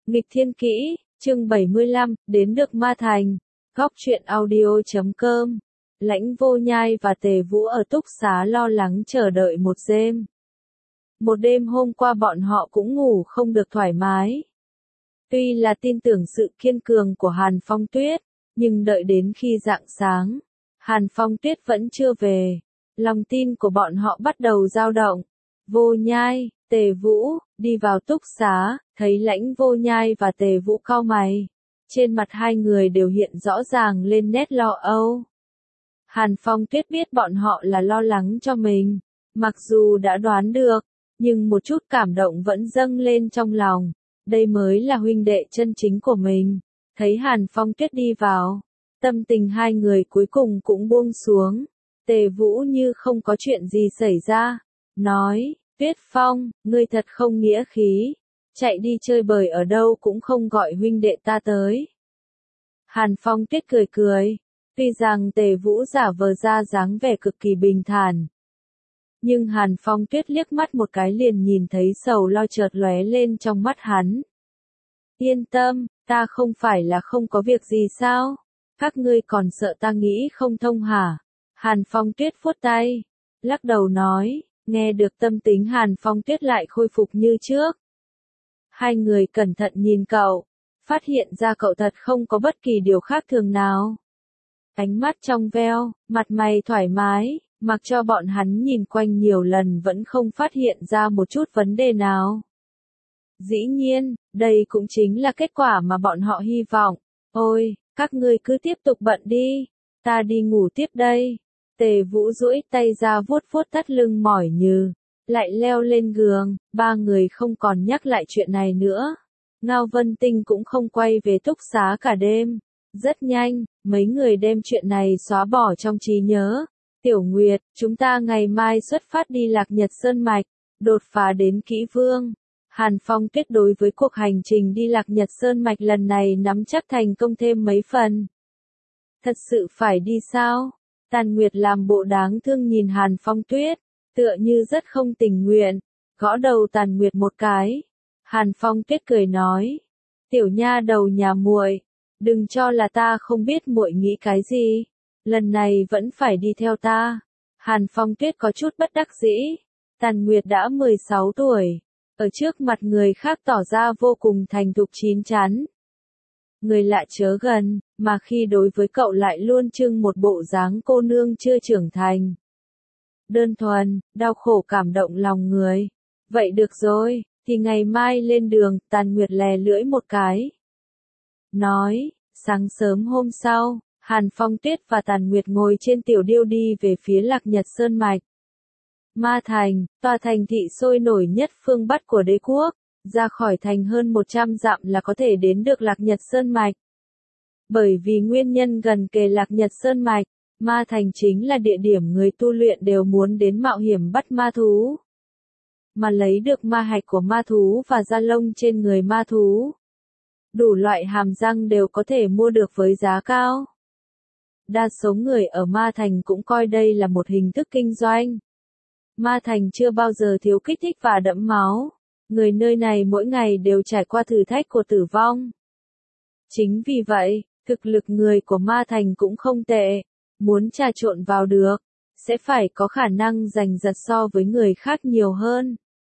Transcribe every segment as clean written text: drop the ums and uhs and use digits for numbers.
Nghịch thiên kỹ, chương 75, đến được Ma Thành. Góc truyện audio.com. Lãnh Vô Nhai và Tề Vũ ở túc xá lo lắng chờ đợi một đêm. Một đêm hôm qua bọn họ cũng ngủ không được thoải mái. Tuy là tin tưởng sự kiên cường của Hàn Phong Tuyết, nhưng đợi đến khi rạng sáng, Hàn Phong Tuyết vẫn chưa về. Lòng tin của bọn họ bắt đầu dao động. Vô Nhai, Tề Vũ, đi vào túc xá, thấy Lãnh Vô Nhai và Tề Vũ cau mày. Trên mặt hai người đều hiện rõ ràng lên nét lo âu. Hàn Phong Tuyết biết bọn họ là lo lắng cho mình. Mặc dù đã đoán được, nhưng một chút cảm động vẫn dâng lên trong lòng. Đây mới là huynh đệ chân chính của mình. Thấy Hàn Phong Tuyết đi vào, tâm tình hai người cuối cùng cũng buông xuống. Tề Vũ như không có chuyện gì xảy ra, nói, Tuyết Phong, ngươi thật không nghĩa khí, chạy đi chơi bời ở đâu cũng không gọi huynh đệ ta tới. Hàn Phong Tuyết cười cười, tuy rằng Tề Vũ giả vờ ra dáng vẻ cực kỳ bình thản. Nhưng Hàn Phong Tuyết liếc mắt một cái liền nhìn thấy sầu lo chợt lóe lên trong mắt hắn. Yên tâm, ta không phải là không có việc gì sao? Các ngươi còn sợ ta nghĩ không thông hả? Hàn Phong Tuyết vuốt tay, lắc đầu nói, nghe được tâm tính Hàn Phong Tuyết lại khôi phục như trước. Hai người cẩn thận nhìn cậu, phát hiện ra cậu thật không có bất kỳ điều khác thường nào. Ánh mắt trong veo, mặt mày thoải mái, mặc cho bọn hắn nhìn quanh nhiều lần vẫn không phát hiện ra một chút vấn đề nào. Dĩ nhiên, đây cũng chính là kết quả mà bọn họ hy vọng. Ôi, các ngươi cứ tiếp tục bận đi, ta đi ngủ tiếp đây. Tề Vũ duỗi tay ra vuốt vuốt thắt lưng mỏi nhừ, lại leo lên giường, ba người không còn nhắc lại chuyện này nữa. Ngao Vân Tinh cũng không quay về túc xá cả đêm. Rất nhanh, mấy người đem chuyện này xóa bỏ trong trí nhớ. Tiểu Nguyệt, chúng ta ngày mai xuất phát đi Lạc Nhật Sơn Mạch, đột phá đến Kỹ Vương. Hàn Phong Tuyết đối với cuộc hành trình đi Lạc Nhật Sơn Mạch lần này nắm chắc thành công thêm mấy phần. Thật sự phải đi sao? Tàn Nguyệt làm bộ đáng thương nhìn Hàn Phong Tuyết, tựa như rất không tình nguyện, gõ đầu Tàn Nguyệt một cái. Hàn Phong Tuyết cười nói, tiểu nha đầu nhà muội, đừng cho là ta không biết muội nghĩ cái gì, lần này vẫn phải đi theo ta. Hàn Phong Tuyết có chút bất đắc dĩ, Tàn Nguyệt đã 16 tuổi, ở trước mặt người khác tỏ ra vô cùng thành thục chín chắn. Người lạ chớ gần, mà khi đối với cậu lại luôn trưng một bộ dáng cô nương chưa trưởng thành. Đơn thuần, đau khổ cảm động lòng người. Vậy được rồi, thì ngày mai lên đường, Tàn Nguyệt lè lưỡi một cái. Nói, sáng sớm hôm sau, Hàn Phong Tuyết và Tàn Nguyệt ngồi trên tiểu điêu đi về phía Lạc Nhật Sơn Mạch. Ma Thành, tòa thành thị sôi nổi nhất phương Bắc của đế quốc. Ra khỏi thành hơn 100 dặm là có thể đến được Lạc Nhật Sơn Mạch. Bởi vì nguyên nhân gần kề Lạc Nhật Sơn Mạch, Ma Thành chính là địa điểm người tu luyện đều muốn đến mạo hiểm bắt ma thú. Mà lấy được ma hạch của ma thú và da lông trên người ma thú. Đủ loại hàm răng đều có thể mua được với giá cao. Đa số người ở Ma Thành cũng coi đây là một hình thức kinh doanh. Ma Thành chưa bao giờ thiếu kích thích và đẫm máu. Người nơi này mỗi ngày đều trải qua thử thách của tử vong. Chính vì vậy, thực lực người của Ma Thành cũng không tệ. Muốn trà trộn vào được, sẽ phải có khả năng giành giật so với người khác nhiều hơn.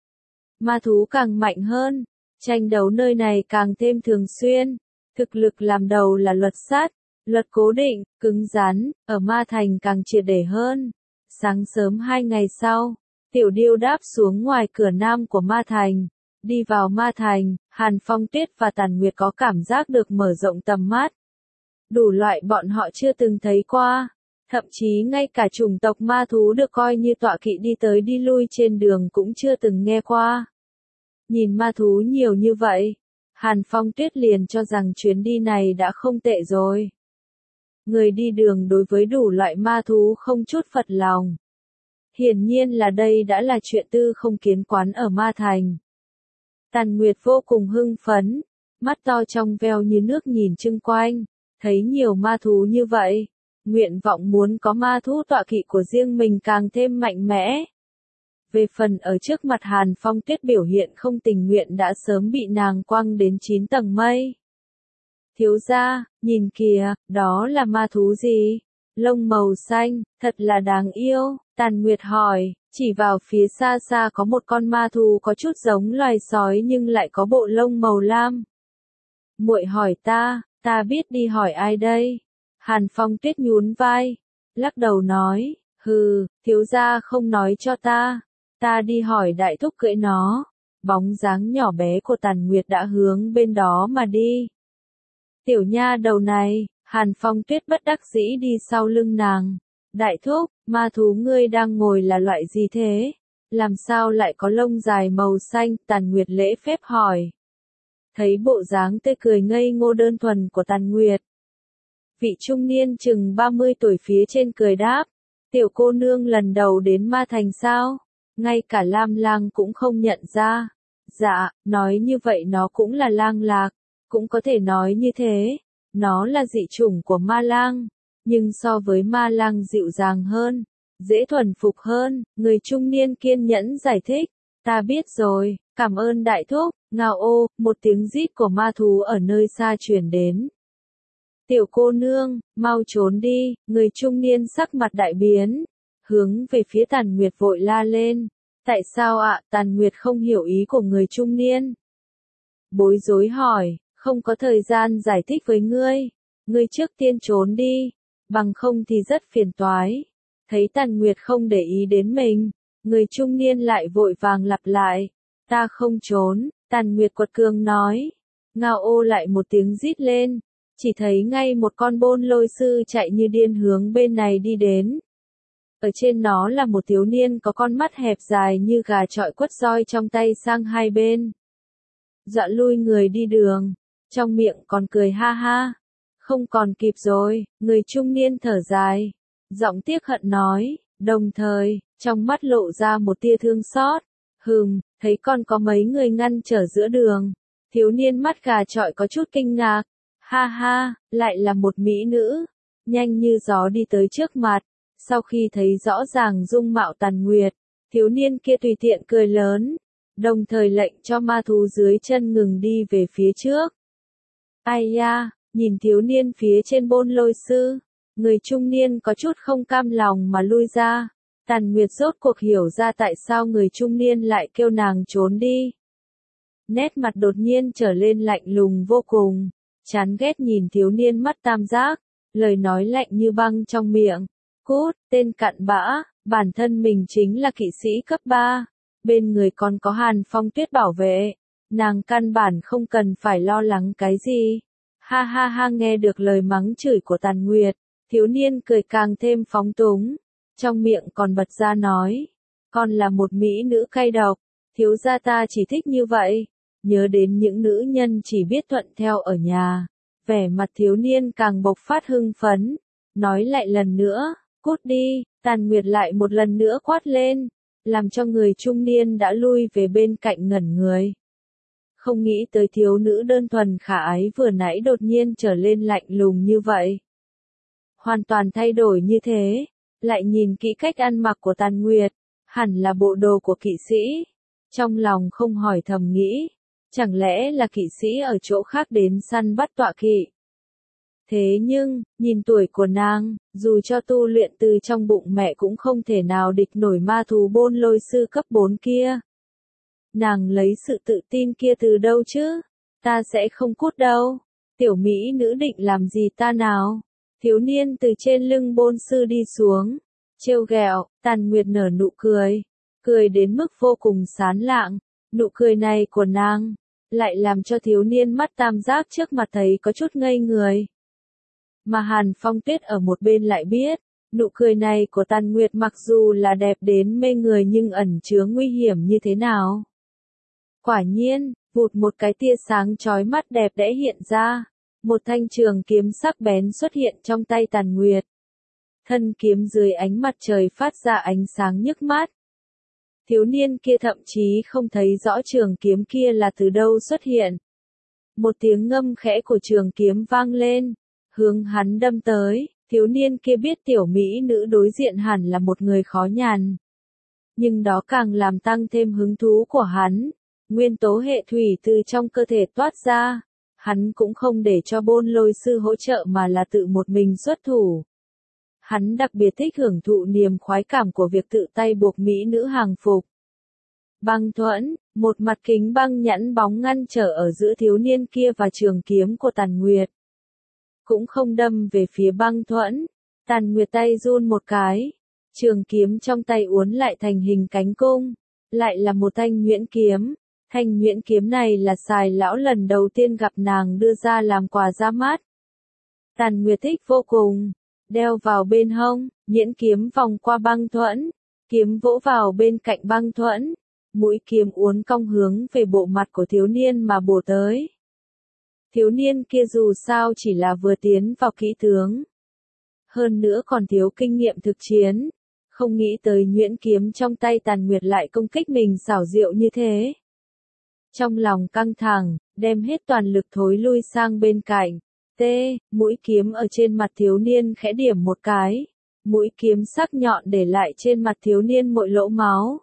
Ma thú càng mạnh hơn, tranh đấu nơi này càng thêm thường xuyên. Thực lực làm đầu là luật sắt, luật cố định, cứng rắn, ở Ma Thành càng triệt để hơn. Sáng sớm 2 ngày sau, tiểu điêu đáp xuống ngoài cửa nam của Ma Thành. Đi vào Ma Thành, Hàn Phong Tuyết và Tàn Nguyệt có cảm giác được mở rộng tầm mắt. Đủ loại bọn họ chưa từng thấy qua. Thậm chí ngay cả chủng tộc ma thú được coi như tọa kỵ đi tới đi lui trên đường cũng chưa từng nghe qua. Nhìn ma thú nhiều như vậy, Hàn Phong Tuyết liền cho rằng chuyến đi này đã không tệ rồi. Người đi đường đối với đủ loại ma thú không chút phật lòng. Hiển nhiên là đây đã là chuyện tư không kiến quán ở Ma Thành. Tàn Nguyệt vô cùng hưng phấn, mắt to trong veo như nước nhìn chung quanh, thấy nhiều ma thú như vậy, nguyện vọng muốn có ma thú tọa kỵ của riêng mình càng thêm mạnh mẽ. Về phần ở trước mặt Hàn Phong Tuyết biểu hiện không tình nguyện đã sớm bị nàng quăng đến 9 tầng mây. Thiếu gia, nhìn kìa, đó là ma thú gì? Lông màu xanh, thật là đáng yêu, Tàn Nguyệt hỏi, chỉ vào phía xa xa có một con ma thú có chút giống loài sói nhưng lại có bộ lông màu lam. Muội hỏi ta biết đi hỏi ai đây? Hàn Phong Tuyết nhún vai, lắc đầu nói, hừ, thiếu gia không nói cho ta đi hỏi đại thúc cưỡi nó. Bóng dáng nhỏ bé của Tàn Nguyệt đã hướng bên đó mà đi. Tiểu nha đầu này, Hàn Phong Tuyết bất đắc dĩ đi sau lưng nàng. Đại thúc, ma thú ngươi đang ngồi là loại gì thế? Làm sao lại có lông dài màu xanh? Tàn Nguyệt lễ phép hỏi. Thấy bộ dáng tươi cười ngây ngô đơn thuần của Tàn Nguyệt. Vị trung niên chừng 30 tuổi phía trên cười đáp. Tiểu cô nương lần đầu đến Ma Thành sao? Ngay cả Lam Lang cũng không nhận ra. Dạ, nói như vậy nó cũng là lang lạc. Cũng có thể nói như thế. Nó là dị chủng của ma lang. Nhưng so với ma lang dịu dàng hơn. Dễ thuần phục hơn. Người trung niên kiên nhẫn giải thích. Ta biết rồi, cảm ơn đại thúc. Ngao ô, một tiếng rít của ma thú ở nơi xa truyền đến. Tiểu cô nương, mau trốn đi. Người trung niên sắc mặt đại biến. Hướng về phía Tàn Nguyệt vội la lên. Tại sao ạ? Tàn Nguyệt không hiểu ý của người trung niên. Bối rối hỏi, không có thời gian giải thích với ngươi. Ngươi trước tiên trốn đi, bằng không thì rất phiền toái. Thấy Tàn Nguyệt không để ý đến mình, người trung niên lại vội vàng lặp lại. Ta không trốn, Tàn Nguyệt quật cường nói. Ngao ô lại một tiếng rít lên. Chỉ thấy ngay một con bôn lôi sư chạy như điên hướng bên này đi đến. Ở trên nó là một thiếu niên có con mắt hẹp dài như gà chọi quất roi trong tay sang hai bên. Dọa lui người đi đường, trong miệng còn cười ha ha. Không còn kịp rồi, người trung niên thở dài, giọng tiếc hận nói, đồng thời, trong mắt lộ ra một tia thương xót. Thấy con có mấy người ngăn trở giữa đường. Thiếu niên mắt gà chọi có chút kinh ngạc. Ha ha, lại là một mỹ nữ. Nhanh như gió đi tới trước mặt. Sau khi thấy rõ ràng dung mạo Tàn Nguyệt, thiếu niên kia tùy tiện cười lớn, đồng thời lệnh cho ma thú dưới chân ngừng đi về phía trước. Ai da, nhìn thiếu niên phía trên bôn lôi sư, người trung niên có chút không cam lòng mà lui ra. Tàn Nguyệt rốt cuộc hiểu ra tại sao người trung niên lại kêu nàng trốn đi. Nét mặt đột nhiên trở lên lạnh lùng vô cùng, chán ghét nhìn thiếu niên mắt tam giác, lời nói lạnh như băng trong miệng. Cút, tên cặn bã, bản thân mình chính là kỵ sĩ cấp 3, bên người còn có Hàn Phong Tuyết bảo vệ, nàng căn bản không cần phải lo lắng cái gì. Ha ha ha, nghe được lời mắng chửi của Tàn Nguyệt, thiếu niên cười càng thêm phóng túng, trong miệng còn bật ra nói, con là một mỹ nữ cay độc, thiếu gia ta chỉ thích như vậy, nhớ đến những nữ nhân chỉ biết thuận theo ở nhà, vẻ mặt thiếu niên càng bộc phát hưng phấn, nói lại lần nữa. Cút đi, Tàn Nguyệt lại một lần nữa quát lên, làm cho người trung niên đã lui về bên cạnh ngẩn người. Không nghĩ tới thiếu nữ đơn thuần khả ái vừa nãy đột nhiên trở lên lạnh lùng như vậy. Hoàn toàn thay đổi như thế, lại nhìn kỹ cách ăn mặc của Tàn Nguyệt, hẳn là bộ đồ của kỵ sĩ. Trong lòng không hỏi thầm nghĩ, chẳng lẽ là kỵ sĩ ở chỗ khác đến săn bắt tọa kỵ. Thế nhưng, nhìn tuổi của nàng, dù cho tu luyện từ trong bụng mẹ cũng không thể nào địch nổi ma thú bôn lôi sư cấp 4 kia. Nàng lấy sự tự tin kia từ đâu chứ? Ta sẽ không cút đâu. Tiểu mỹ nữ định làm gì ta nào? Thiếu niên từ trên lưng bôn sư đi xuống. Trêu ghẹo, Tàn Nguyệt nở nụ cười. Cười đến mức vô cùng sán lạng. Nụ cười này của nàng, lại làm cho thiếu niên mắt tam giác trước mặt thấy có chút ngây người. Mà Hàn Phong Tuyết ở một bên lại biết, nụ cười này của Tàn Nguyệt mặc dù là đẹp đến mê người nhưng ẩn chứa nguy hiểm như thế nào. Quả nhiên, vụt một cái tia sáng chói mắt đẹp đẽ hiện ra, một thanh trường kiếm sắc bén xuất hiện trong tay Tàn Nguyệt. Thân kiếm dưới ánh mặt trời phát ra ánh sáng nhức mắt. Thiếu niên kia thậm chí không thấy rõ trường kiếm kia là từ đâu xuất hiện. Một tiếng ngâm khẽ của trường kiếm vang lên. Hướng hắn đâm tới, thiếu niên kia biết tiểu mỹ nữ đối diện hẳn là một người khó nhằn. Nhưng đó càng làm tăng thêm hứng thú của hắn. Nguyên tố hệ thủy từ trong cơ thể toát ra. Hắn cũng không để cho Bôn Lôi sư hỗ trợ mà là tự một mình xuất thủ. Hắn đặc biệt thích hưởng thụ niềm khoái cảm của việc tự tay buộc mỹ nữ hàng phục. Băng thuẫn, một mặt kính băng nhẵn bóng ngăn trở ở giữa thiếu niên kia và trường kiếm của Tàn Nguyệt. Cũng không đâm về phía băng thuẫn. Tàn Nguyệt tay run một cái. Trường kiếm trong tay uốn lại thành hình cánh cung. Lại là một thanh nhuyễn kiếm. Thanh nhuyễn kiếm này là Sài lão lần đầu tiên gặp nàng đưa ra làm quà ra mắt. Tàn Nguyệt thích vô cùng. Đeo vào bên hông, nhuyễn kiếm vòng qua băng thuẫn. Kiếm vỗ vào bên cạnh băng thuẫn. Mũi kiếm uốn cong hướng về bộ mặt của thiếu niên mà bổ tới. Thiếu niên kia dù sao chỉ là vừa tiến vào kỹ tướng. Hơn nữa còn thiếu kinh nghiệm thực chiến. Không nghĩ tới nhuyễn kiếm trong tay Tàn Nguyệt lại công kích mình xảo diệu như thế. Trong lòng căng thẳng, đem hết toàn lực thối lui sang bên cạnh. Mũi kiếm ở trên mặt thiếu niên khẽ điểm một cái. Mũi kiếm sắc nhọn để lại trên mặt thiếu niên một lỗ máu.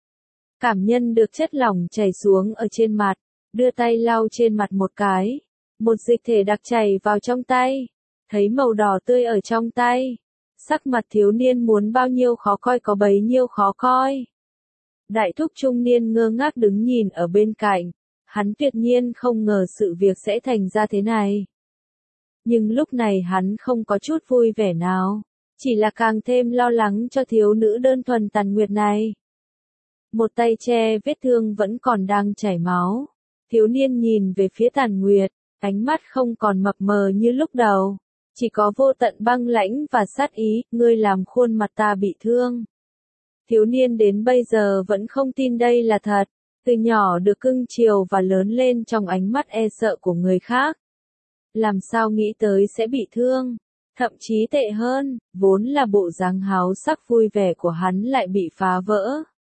Cảm nhận được chất lỏng chảy xuống ở trên mặt, đưa tay lau trên mặt một cái. Một dịch thể đặc chảy vào trong tay. Thấy màu đỏ tươi ở trong tay. Sắc mặt thiếu niên muốn bao nhiêu khó coi có bấy nhiêu khó coi. Đại thúc trung niên ngơ ngác đứng nhìn ở bên cạnh. Hắn tuyệt nhiên không ngờ sự việc sẽ thành ra thế này. Nhưng lúc này hắn không có chút vui vẻ nào. Chỉ là càng thêm lo lắng cho thiếu nữ đơn thuần Tàn Nguyệt này. Một tay che vết thương vẫn còn đang chảy máu. Thiếu niên nhìn về phía Tàn Nguyệt. Ánh mắt không còn mập mờ như lúc đầu. Chỉ có vô tận băng lãnh và sát ý. Ngươi làm khuôn mặt ta bị thương. Thiếu niên đến bây giờ vẫn không tin đây là thật. Từ nhỏ được cưng chiều và lớn lên trong ánh mắt e sợ của người khác. Làm sao nghĩ tới sẽ bị thương. Thậm chí tệ hơn, vốn là bộ dáng háo sắc vui vẻ của hắn lại bị phá vỡ.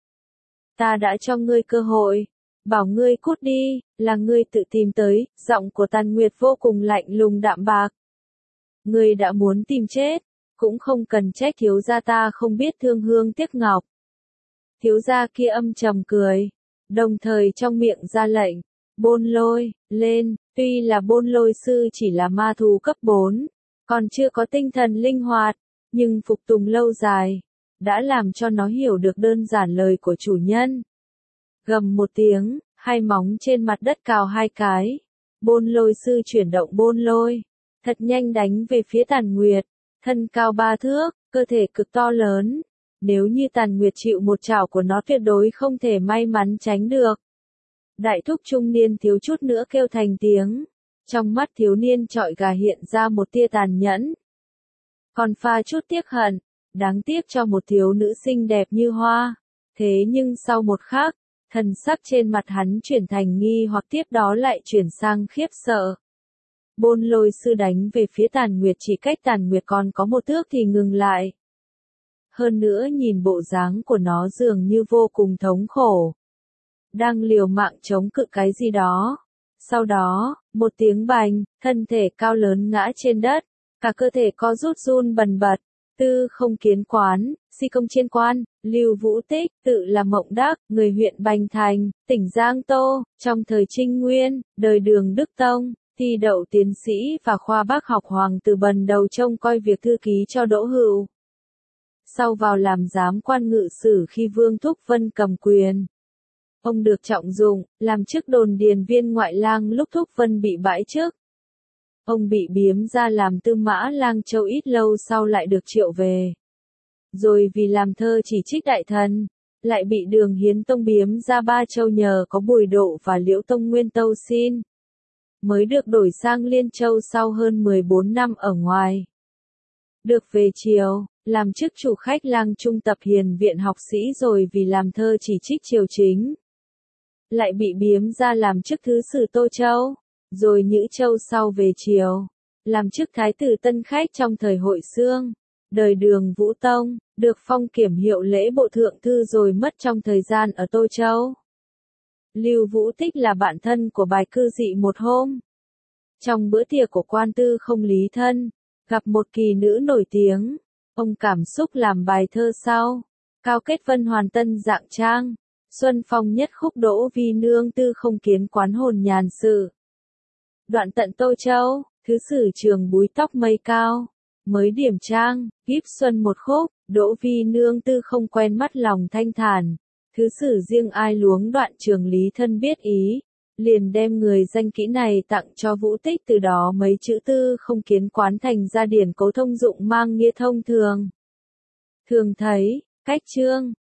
Ta đã cho ngươi cơ hội. Bảo ngươi cút đi, là ngươi tự tìm tới. Giọng của Tàn Nguyệt vô cùng lạnh lùng đạm bạc. Ngươi đã muốn tìm chết. Cũng không cần trách thiếu gia ta không biết thương hương tiếc ngọc. Thiếu gia kia âm trầm cười. Đồng thời trong miệng ra lệnh. Bôn Lôi, lên. Tuy là Bôn Lôi sư chỉ là ma thú cấp 4. Còn chưa có tinh thần linh hoạt. Nhưng phục tùng lâu dài. Đã làm cho nó hiểu được đơn giản lời của chủ nhân. Gầm một tiếng, hai móng trên mặt đất cào hai cái. Bôn Lôi sư chuyển động Bôn Lôi. Thật nhanh đánh về phía Tàn Nguyệt. Thân cao 3 thước, cơ thể cực to lớn. Nếu như Tàn Nguyệt chịu một chảo của nó tuyệt đối không thể may mắn tránh được. Đại thúc trung niên thiếu chút nữa kêu thành tiếng. Trong mắt thiếu niên trọi gà hiện ra một tia tàn nhẫn. Còn pha chút tiếc hận. Đáng tiếc cho một thiếu nữ xinh đẹp như hoa. Thế nhưng sau một khắc, thần sắc trên mặt hắn chuyển thành nghi hoặc tiếp đó lại chuyển sang khiếp sợ. Bôn Lôi sư đánh về phía Tàn Nguyệt chỉ cách Tàn Nguyệt còn có một thước thì ngừng lại. Hơn nữa nhìn bộ dáng của nó dường như vô cùng thống khổ. Đang liều mạng chống cự cái gì đó. Sau đó, một tiếng bành, thân thể cao lớn ngã trên đất. Cả cơ thể co rút run bần bật. Tư Không Kiến Quán, Si Công Chiên Quan, Lưu Vũ Tích, tự là Mộng Đắc, người huyện Bành Thành, tỉnh Giang Tô, trong thời Trinh Nguyên, đời Đường Đức Tông, thi đậu tiến sĩ và khoa bác học Hoàng Tử Bần đầu trông coi việc thư ký cho Đỗ Hữu. Sau vào làm giám quan ngự sử khi Vương Thúc Vân cầm quyền. Ông được trọng dụng, làm chức đồn điền viên ngoại lang lúc Thúc Vân bị bãi chức. Ông bị biếm ra làm Tư Mã Lang Châu ít lâu sau lại được triệu về. Rồi vì làm thơ chỉ trích đại thần, lại bị Đường Hiến Tông biếm ra Ba Châu nhờ có Bùi Độ và Liễu Tông Nguyên tâu xin. Mới được đổi sang Liên Châu sau hơn 14 năm ở ngoài. Được về triều, làm chức chủ khách lang trung tập hiền viện học sĩ rồi vì làm thơ chỉ trích triều chính. Lại bị biếm ra làm chức thứ sử Tô Châu. Rồi Nhữ Châu sau về triều, làm chức thái tử tân khách trong thời Hội Xương, đời Đường Vũ Tông, được phong kiểm hiệu lễ bộ thượng thư rồi mất trong thời gian ở Tô Châu. Lưu Vũ Tích là bạn thân của Bài Cư Dị một hôm. Trong bữa tiệc của quan Tư Không Lý Thân, gặp một kỳ nữ nổi tiếng, ông cảm xúc làm bài thơ sau. Cao kết vân hoàn tân dạng trang. Xuân phong nhất khúc đỗ vi nương tư không kiến quán hồn nhàn sự. Đoạn tận Tô Châu, thứ sử trường búi tóc mây cao. Mới điểm trang, kíp xuân một khúc, đỗ vi nương tư không quen mắt lòng thanh thản. Thứ sử riêng ai luống đoạn trường lý thân biết ý. Liền đem người danh kỹ này tặng cho Vũ Tích, từ đó mấy chữ tư không kiến quán thành ra điển cố thông dụng mang nghĩa thông thường. Thường thấy, cách chương,